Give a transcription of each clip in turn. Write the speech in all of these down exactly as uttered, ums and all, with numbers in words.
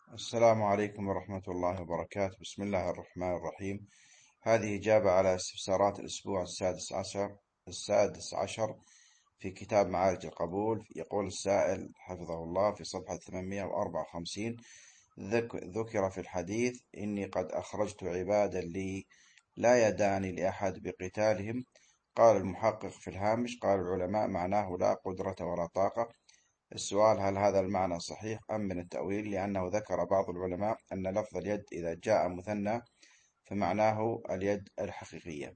السلام عليكم ورحمة الله وبركاته. بسم الله الرحمن الرحيم. هذه إجابة على استفسارات الأسبوع السادس عشر السادس عشر في كتاب معارج القبول. يقول السائل حفظه الله في صفحة ثمانمائة وأربعة وخمسين: ذك ذكر في الحديث: إني قد أخرجت عبادا لي لا يدان لأحد بقتالهم. قال المحقق في الهامش: قال العلماء معناه لا قدرة ولا طاقة. السؤال: هل هذا المعنى صحيح أم من التأويل؟ لأنه ذكر بعض العلماء أن لفظ اليد إذا جاء مثنى فمعناه اليد الحقيقية.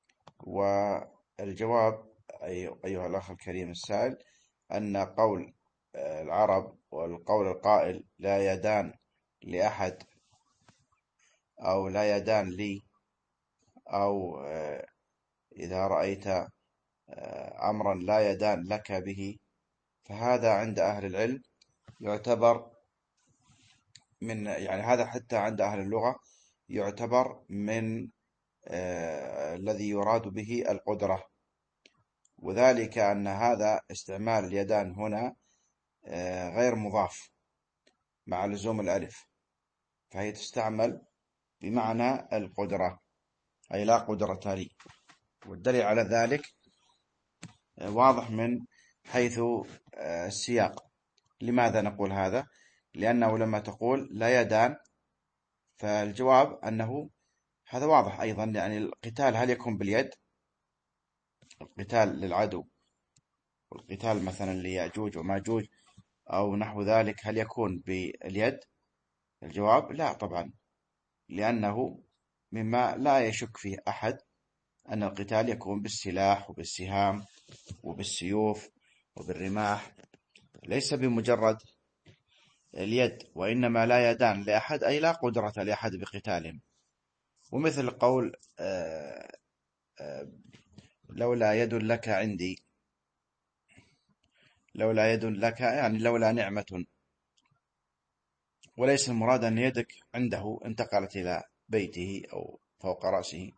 والجواب أيها الأخ الكريم السائل أن قول العرب والقول القائل لا يدان لأحد أو لا يدان لي، أو إذا رأيت أمرا لا يدان لك به، فهذا عند أهل العلم يعتبر من يعني هذا حتى عند أهل اللغة يعتبر من آه الذي يراد به القدرة، وذلك أن هذا استعمال اليدان هنا آه غير مضاف مع لزوم الألف، فهي تستعمل بمعنى القدرة، أي لا قدرة لي. والدليل على ذلك آه واضح من حيث آه السياق. لماذا نقول هذا؟ لأنه لما تقول لا يدان فالجواب أنه هذا واضح أيضا، يعني القتال هل يكون باليد؟ القتال للعدو والقتال مثلا ليأجوج وماجوج أو نحو ذلك هل يكون باليد؟ الجواب لا طبعا، لأنه مما لا يشك فيه أحد أن القتال يكون بالسلاح وبالسهام وبالسيوف وبالرماح، ليس بمجرد اليد. وإنما لا يدان لأحد أي لا قدرة لأحد بقتالهم. ومثل قول آه آه لولا يد لك عندي، لولا يد لك يعني لولا نعمة، وليس المراد أن يدك عنده انتقلت إلى بيته أو فوق رأسه.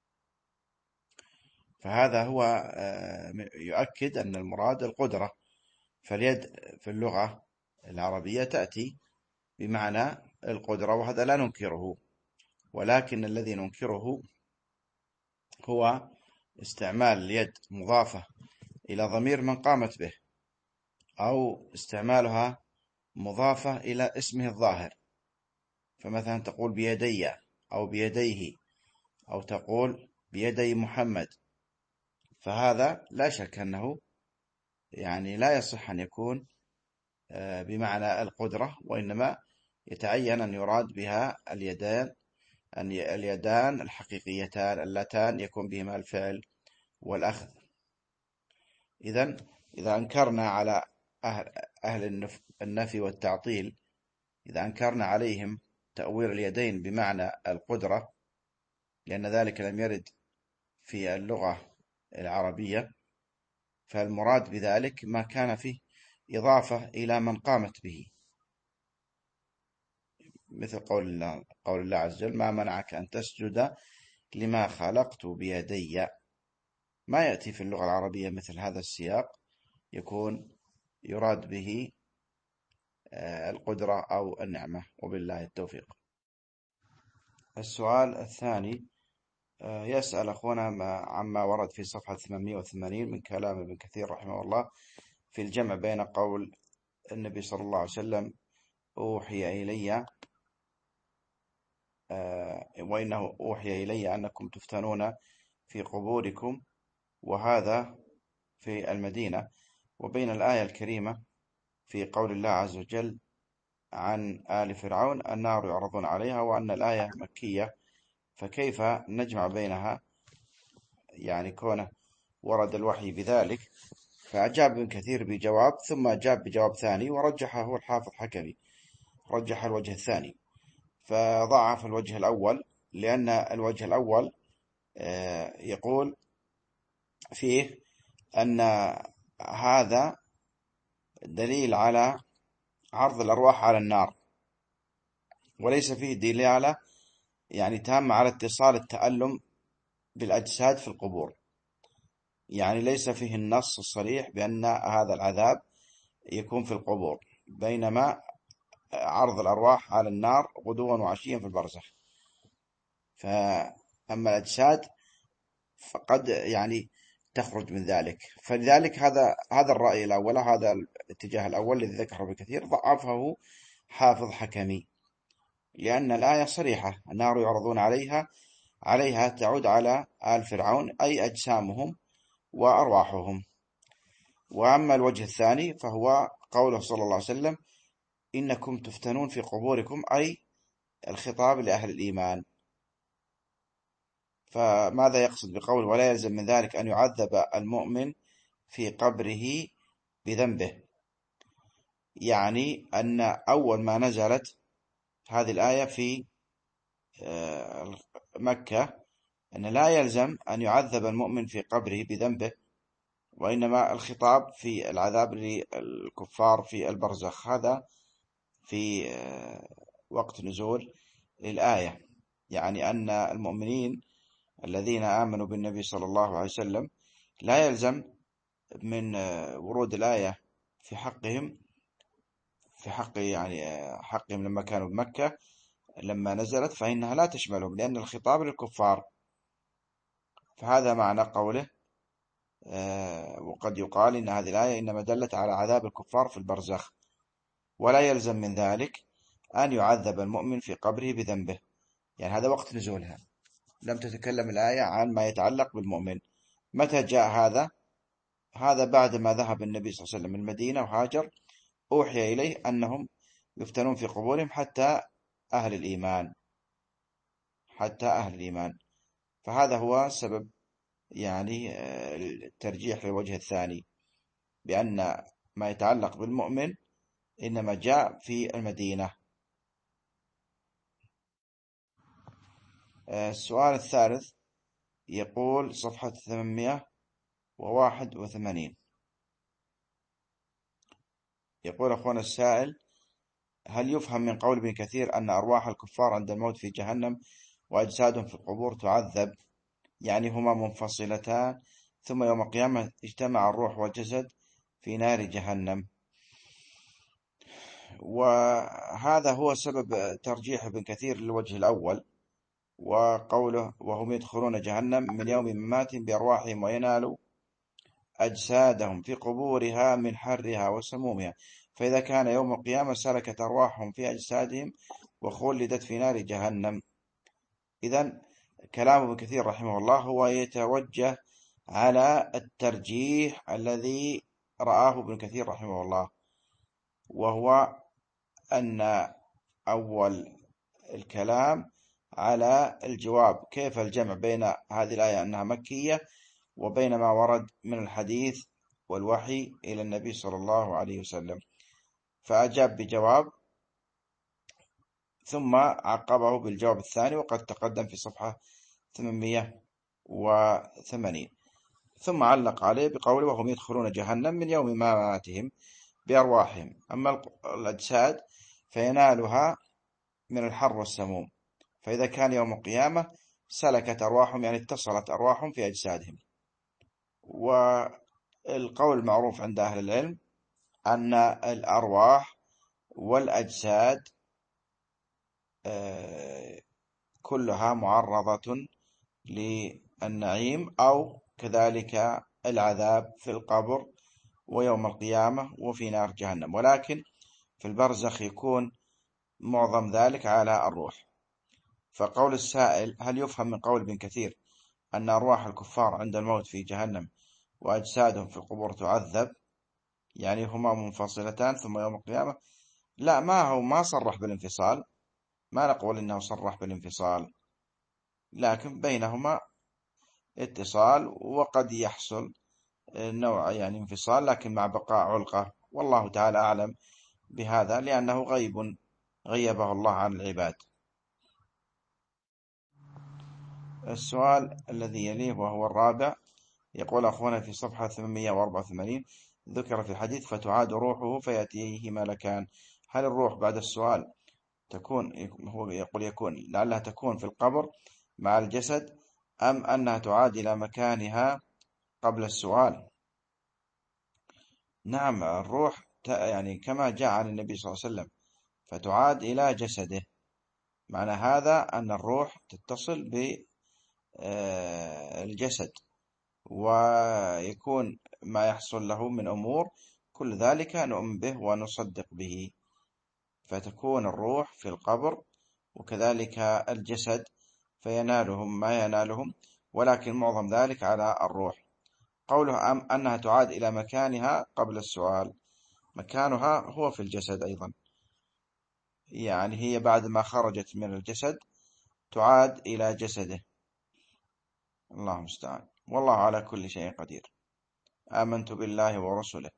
فهذا هو يؤكد أن المراد القدرة. فاليد في اللغة العربية تأتي بمعنى القدرة، وهذا لا ننكره، ولكن الذي ننكره هو استعمال اليد مضافة إلى ضمير من قامت به، أو استعمالها مضافة إلى اسمه الظاهر، فمثلا تقول بيدي أو بيديه، أو تقول بيدي محمد، فهذا لا شك أنه يعني لا يصح أن يكون بمعنى القدرة، وإنما يتعين أن يراد بها اليدان أن اليدان الحقيقيتان اللتان يكون بهما الفعل والأخذ. إذن إذا أنكرنا على أهل, أهل النفي والتعطيل، إذا أنكرنا عليهم تأويل اليدين بمعنى القدرة، لأن ذلك لم يرد في اللغة العربية، فالمراد بذلك ما كان فيه إضافة إلى من قامت به، مثل قول الله, قول الله عز وجل: ما منعك أن تسجد لما خلقت بيدي. ما يأتي في اللغة العربية مثل هذا السياق يكون يراد به القدرة أو النعمة، وبالله التوفيق. السؤال الثاني يسأل أخونا عما ورد في صفحة ثمانمائة وثمانين من كلام ابن كثير رحمه الله في الجمع بين قول النبي صلى الله عليه وسلم: أوحي إلي وإنه أوحي إلي أنكم تفتنون في قبوركم، وهذا في المدينة، وبين الآية الكريمة في قول الله عز وجل عن آل فرعون: النار يعرضون عليها، وأن الآية مكية، فكيف نجمع بينها؟ يعني كونه ورد الوحي بذلك. فأجاب ابن كثير بجواب، ثم أجاب بجواب ثاني ورجحه الحافظ حكمي، رجح الوجه الثاني، فضعف الوجه الأول، لأن الوجه الأول يقول فيه أن هذا دليل على عرض الأرواح على النار، وليس فيه دلالة يعني تامة على اتصال التألم بالأجساد في القبور، يعني ليس فيه النص الصريح بأن هذا العذاب يكون في القبور، بينما عرض الأرواح على النار غدوا وعشيا في البرزخ. فأما الأجساد فقد يعني تخرج من ذلك. فلذلك هذا هذا الرأي الأول، هذا الاتجاه الأول الذي ذكره ابن كثير ضعفه حافظ حكمي، لأن الآية صريحة: النار يعرضون عليها عليها تعود على آل فرعون، أي أجسامهم وأرواحهم. وأما الوجه الثاني فهو قوله صلى الله عليه وسلم: إنكم تفتنون في قبوركم، أي الخطاب لأهل الإيمان. فماذا يقصد بقول ولا يلزم من ذلك أن يعذب المؤمن في قبره بذنبه؟ يعني أن أول ما نزلت هذه الآية في مكة أن لا يلزم أن يعذب المؤمن في قبره بذنبه، وإنما الخطاب في العذاب للكفار في البرزخ. هذا في وقت نزول الآية، يعني أن المؤمنين الذين آمنوا بالنبي صلى الله عليه وسلم لا يلزم من ورود الآية في حقهم في حق يعني حقهم لما كانوا بمكة لما نزلت، فإنها لا تشملهم لأن الخطاب للكفار. فهذا معنى قوله. وقد يقال إن هذه الآية إنما دلت على عذاب الكفار في البرزخ، ولا يلزم من ذلك أن يعذب المؤمن في قبره بذنبه. يعني هذا وقت نزولها، لم تتكلم الآية عن ما يتعلق بالمؤمن. متى جاء هذا؟ هذا بعد ما ذهب النبي صلى الله عليه وسلم من المدينة وهاجر، أوحي إليه أنهم يفتنون في قبورهم حتى أهل الإيمان حتى أهل الإيمان. فهذا هو سبب يعني الترجيح للوجه الثاني، بأن ما يتعلق بالمؤمن إنما جاء في المدينة. السؤال الثالث يقول صفحة ثمانمائة وواحد وثمانين، يقول أخونا السائل: هل يفهم من قول ابن كثير أن أرواح الكفار عند الموت في جهنم وأجسادهم في القبور تعذب، يعني هما منفصلتان، ثم يوم القيامة اجتمع الروح والجسد في نار جهنم؟ وهذا هو سبب ترجيح ابن كثير للوجه الأول، وقوله: وهم يدخلون جهنم من يوم مماتهم بأرواحهم وينالوا أجسادهم في قبورها من حرها وسمومها، فإذا كان يوم القيامة سلكت أرواحهم في أجسادهم وخلدت في نار جهنم. إذن كلام ابن كثير رحمه الله هو يتوجه على الترجيح الذي رآه ابن كثير رحمه الله، وهو أن أول الكلام على الجواب كيف الجمع بين هذه الآية أنها مكية وبين ما ورد من الحديث والوحي إلى النبي صلى الله عليه وسلم، فأجاب بجواب ثم عقبه بالجواب الثاني وقد تقدم في صفحة ثمانمائة وثمانين، ثم علق عليه بقوله: وهم يدخلون جهنم من يوم مماتهم بأرواحهم، أما الأجساد فينالها من الحر والسموم، فإذا كان يوم القيامة سلكت أرواحهم، يعني اتصلت أرواحهم في أجسادهم. والقول المعروف عند أهل العلم أن الأرواح والأجساد كلها معرضة للنعيم أو كذلك العذاب في القبر ويوم القيامة وفي نار جهنم، ولكن في البرزخ يكون معظم ذلك على الروح. فقول السائل: هل يفهم من قول ابن كثير أن أرواح الكفار عند الموت في جهنم وأجسادهم في القبور تعذب، يعني هما منفصلتان ثم يوم القيامة؟ لا، ما هو ما صرح بالانفصال، ما نقول إنه صرح بالانفصال، لكن بينهما اتصال، وقد يحصل نوع يعني انفصال لكن مع بقاء علقة، والله تعالى أعلم بهذا لأنه غيب غيبه الله عن العباد. السؤال الذي يليه وهو الرابع يقول أخونا في صفحة ثمانمائة وأربعة وثمانين: ذكر في الحديث فتعاد روحه فيأتيه ملكان، هل الروح بعد السؤال تكون، هو يقول يكون لعلها تكون في القبر مع الجسد، أم أنها تعاد إلى مكانها قبل السؤال؟ نعم، الروح يعني كما جاء عن النبي صلى الله عليه وسلم فتعاد إلى جسده. معنى هذا أن الروح تتصل بالجسد، ويكون ما يحصل له من أمور كل ذلك نؤمن به ونصدق به، فتكون الروح في القبر وكذلك الجسد فينالهم ما ينالهم، ولكن معظم ذلك على الروح. قوله أنها تعاد إلى مكانها قبل السؤال، مكانها هو في الجسد أيضا، يعني هي بعد ما خرجت من الجسد تعاد إلى جسده. الله المستعان، والله على كل شيء قدير. آمنت بالله ورسله.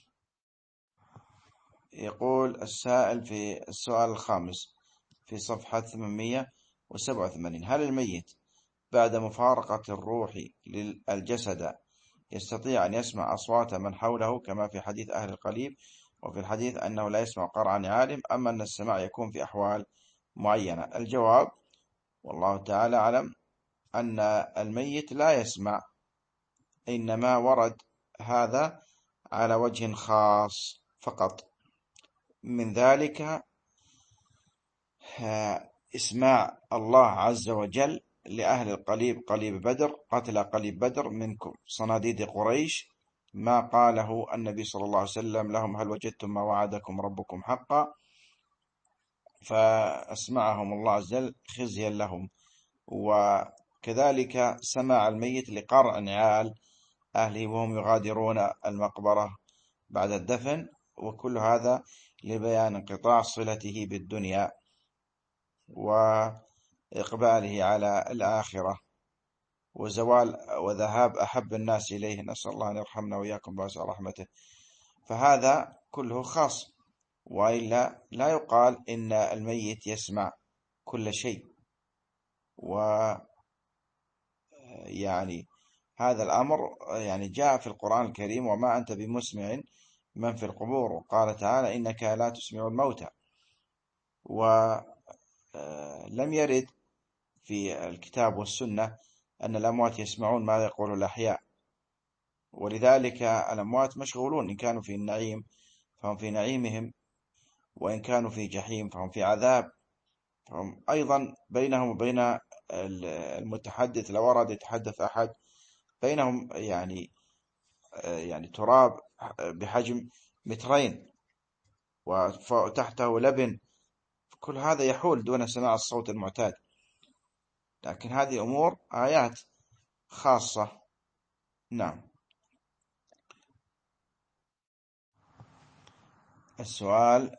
يقول السائل في السؤال الخامس في صفحة ثمانمئة وسبعة وثمانين: هل الميت بعد مفارقة الروح للجسد يستطيع أن يسمع أصوات من حوله كما في حديث أهل القليب، وفي الحديث أنه لا يسمع قرع عالم، أما أن السماع يكون في أحوال معينة؟ الجواب والله تعالى أعلم أن الميت لا يسمع، إنما ورد هذا على وجه خاص فقط، من ذلك إسماع الله عز وجل لأهل القليب قليب بدر قتل قليب بدر منكم صناديد قريش ما قاله النبي صلى الله عليه وسلم لهم: هل وجدتم ما وعدكم ربكم حقا؟ فأسمعهم الله عز وجل خزيا لهم. وكذلك سماع الميت لقرع نعال أهله وهم يغادرون المقبرة بعد الدفن، وكل هذا لبيان انقطاع صلته بالدنيا وإقباله على الآخرة وزوال وذهاب أحب الناس إليه، نسأل الله أن يرحمنا وإياكم بواسع رحمته. فهذا كله خاص، وإلا لا يقال إن الميت يسمع كل شيء. ويعني هذا الأمر يعني جاء في القرآن الكريم: وما أنت بمسمع من في القبور، وقال تعالى: إنك لا تسمع الموتى. ولم يرد في الكتاب والسنة أن الأموات يسمعون ماذا يقول الأحياء، ولذلك الأموات مشغولون، إن كانوا في النعيم فهم في نعيمهم، وإن كانوا في جحيم فهم في عذاب، فهم أيضا بينهم وبين المتحدث لو أراد يتحدث أحد بينهم يعني يعني تراب بحجم مترين وتحته لبن، كل هذا يحول دون سماع الصوت المعتاد. لكن هذه أمور آيات خاصة. نعم. السؤال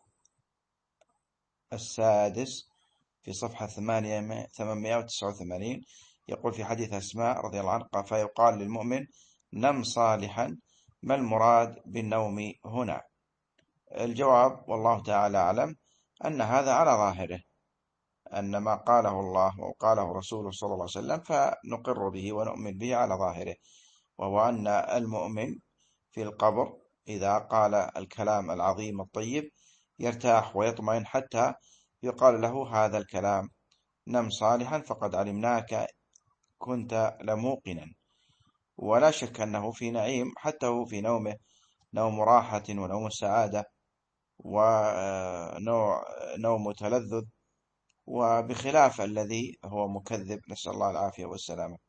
السادس في صفحة ثمانمئة وتسعة وثمانين يقول: في حديث أسماء رضي الله عنها: فيقال للمؤمن نم صالحا، ما المراد بالنوم هنا؟ الجواب والله تعالى أعلم أن هذا على ظاهره، أن ما قاله الله وقاله رسوله صلى الله عليه وسلم فنقر به ونؤمن به على ظاهره، وهو أن المؤمن في القبر إذا قال الكلام العظيم الطيب يرتاح ويطمئن حتى يقال له هذا الكلام: نم صالحا فقد علمناك كنت لموقنا. ولا شك أنه في نعيم حتى هو في نومه نوم راحة ونوم سعادة ونوم تلذذ، وبخلاف الذي هو مكذب، نسأل الله العافية والسلامة.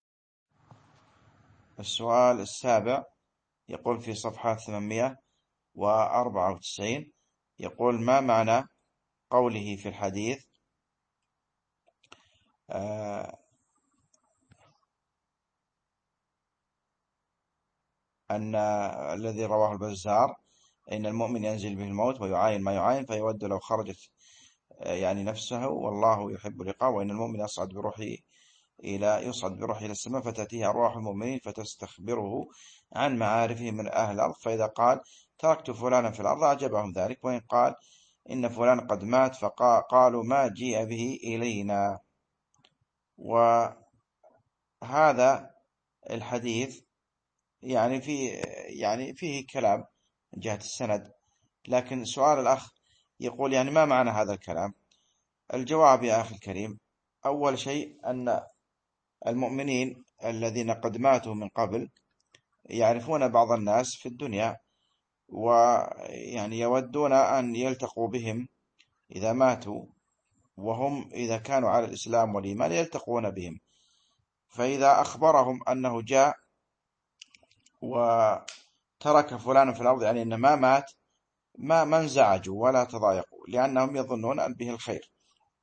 السؤال السابع يقول في صفحة ثمانمئة وأربعة وتسعين يقول: ما معنى قوله في الحديث آه أن الذي رواه البزار: إن المؤمن ينزل به الموت ويعاين ما يعاين فيود لو خرجت يعني نفسه والله يحب لقاءه، وإن المؤمن يصعد بروحه إلى يصعد بروحه إلى السماء فتأتيه أرواح المؤمنين فتستخبره عن معارفه من أهل الأرض، فإذا قال تركت فلانا في الأرض أعجبهم ذلك، وإن قال إن فلان قد مات فقالوا ما جيء به إلينا. وهذا الحديث يعني فيه يعني فيه كلام من جهة السند، لكن سؤال الأخ يقول يعني ما معنى هذا الكلام؟ الجواب يا أخي الكريم: أول شيء أن المؤمنين الذين قد ماتوا من قبل يعرفون بعض الناس في الدنيا، ويعني يودون أن يلتقوا بهم إذا ماتوا وهم إذا كانوا على الإسلام والإيمان يلتقون بهم، فإذا أخبرهم أنه جاء وترك فلان في الأرض، يعني أنه ما مات، ما ما انزعجوا ولا تضايقوا، لأنهم يظنون أن به الخير.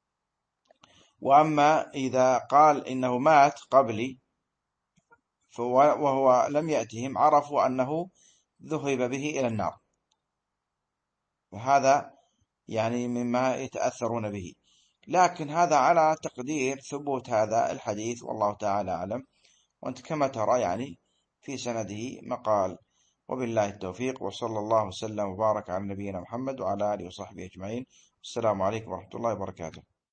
وأما إذا قال إنه مات قبلي وهو لم يأتهم، عرفوا أنه ذهب به إلى النار، وهذا يعني مما يتأثرون به. لكن هذا على تقدير ثبوت هذا الحديث، والله تعالى أعلم. وأنت كما ترى يعني في سنده مقال. وبالله التوفيق، وصلى الله وسلم وبارك على نبينا محمد وعلى آله وصحبه أجمعين. السلام عليكم ورحمة الله وبركاته.